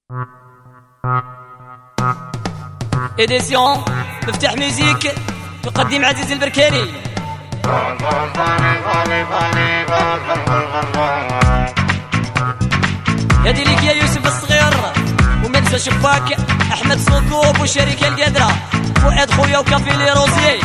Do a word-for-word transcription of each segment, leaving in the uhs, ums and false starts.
إديسيون مفتاح ميوزيك يقدم عزيز البركاني. هادي ليك يا يوسف الصغير وما ننسى شباك أحمد صوكوب والشركة القادرة فؤاد خويا وكافي لي روزي.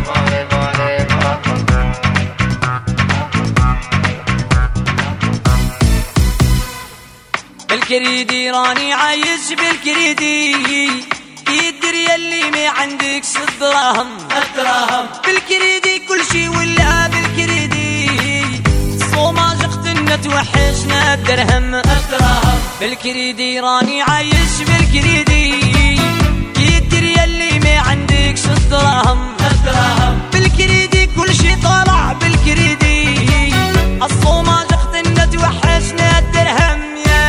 بالكريدي راني عايش بالكريدي يدري يلي ما عندكش الدراهم الدراهم بالكريدي كل شي ولا بالكريدي الصوماج اختنا توحشنا الدرهم الدراهم بالكريدي راني عايش بالكريدي يدري يلي ما عندكش الدراهم الدراهم بالكريدي كل شي طالع بالكريدي الصوماج اختنا توحشنا الدرهم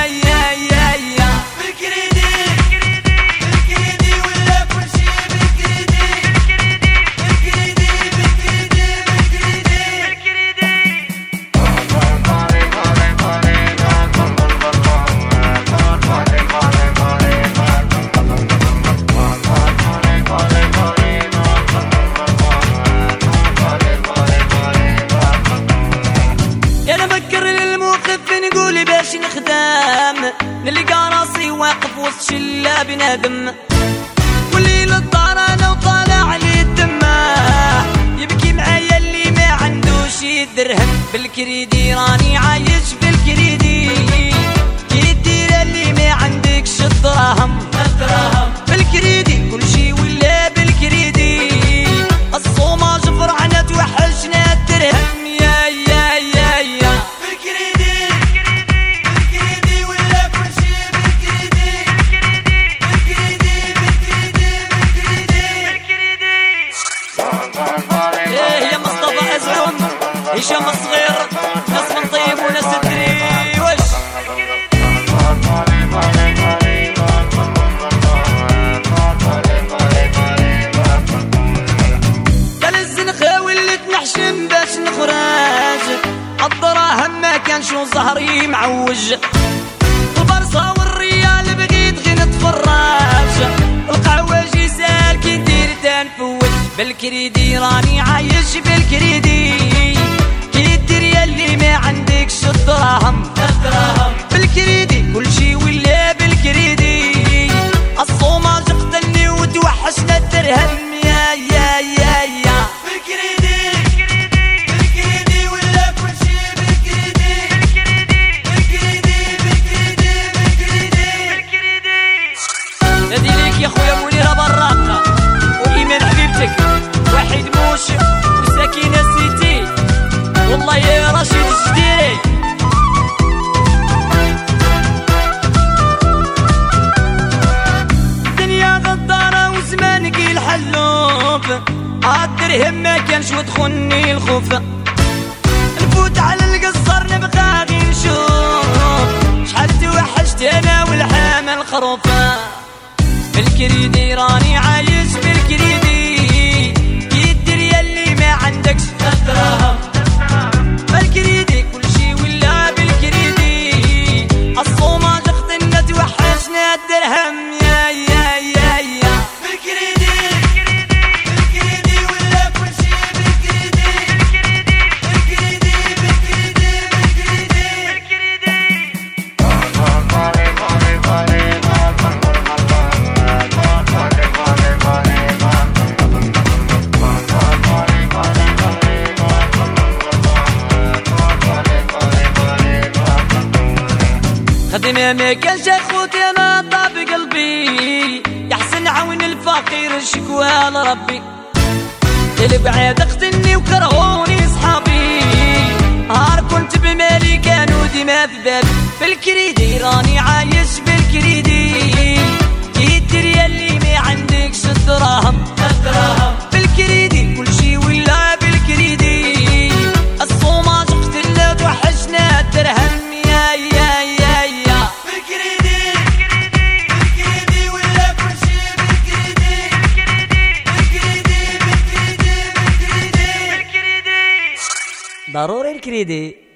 نلقى راسي واقف وسط شلة بنادم والليل الدار انا وطالع لي الدماء يبكي معايا اللي ما عندوش درهم بالكريدي راني عايش بالكريدي كيدير اللي ما عندكش الدراهم الدراهم بالكريدي كل شي ولا بالكريدي الصوماج فرعنا توحشنا الدرهم يا يا يا يا هشام الصغير ناس من طيب وناس الدري وش قال الزنخاوي اللي تنحشم باش نخرج الدراهم ما كان شو ظهري معوج البرصة والريال بغيت غير نتفرج القهوجي سال كي ندير تنفوت بالكريدي راني عايش بالكريدي اللي ما عندكش الدراهم الدراهم بالكريدي كل شي ولا بالكريدي الصوماج قتلني وتوحشنا الدرهم يا يا يا يا بالكريدي بالكريدي ولا كل شي بالكريدي بالكريدي بالكريدي بالكريدي نادي ليك يا خويا منيرة براقة وإيمان حبيبتك واحد موش وسكينة سيتي والله يا رشيد الجديري الدنيا غدارة وزمانك الحلوف عالدرهم ما كانش ودخلني الخوف نفوت على القصر نبقى غير نشوف شحال توحشت انا والحامة الخروفة بالكريدي راني عايش بالكريدي يدري يلي ما عندكش الدراهم بالكريدي كل شي ولا بالكريدي الصوماج اختنا توحشنا الدرهم يا يا يا يا بالكريدي بالكريدي ولا كل شي بالكريدي بالكريدي بالكريدي بالكريدي خدمة ما كانش اخوتي انا طاب قلبي يحسن عون الفقير الشكوى لربي البعاد اختني وكرهوني صحابي هار كنت بمالي كانوا ديما في بالي بالكريدي راني عايش بالكريدي يدري يلي ما عندكش الدراهم الدراهم بالكريدي كل شي ولا بالكريدي الصوماج قتلنا توحشنا الدرهم يا يا يا يا بالكريدي بالكريدي ولا كل شي بالكريدي بالكريدي بالكريدي بالكريدي ضروري الكريدي.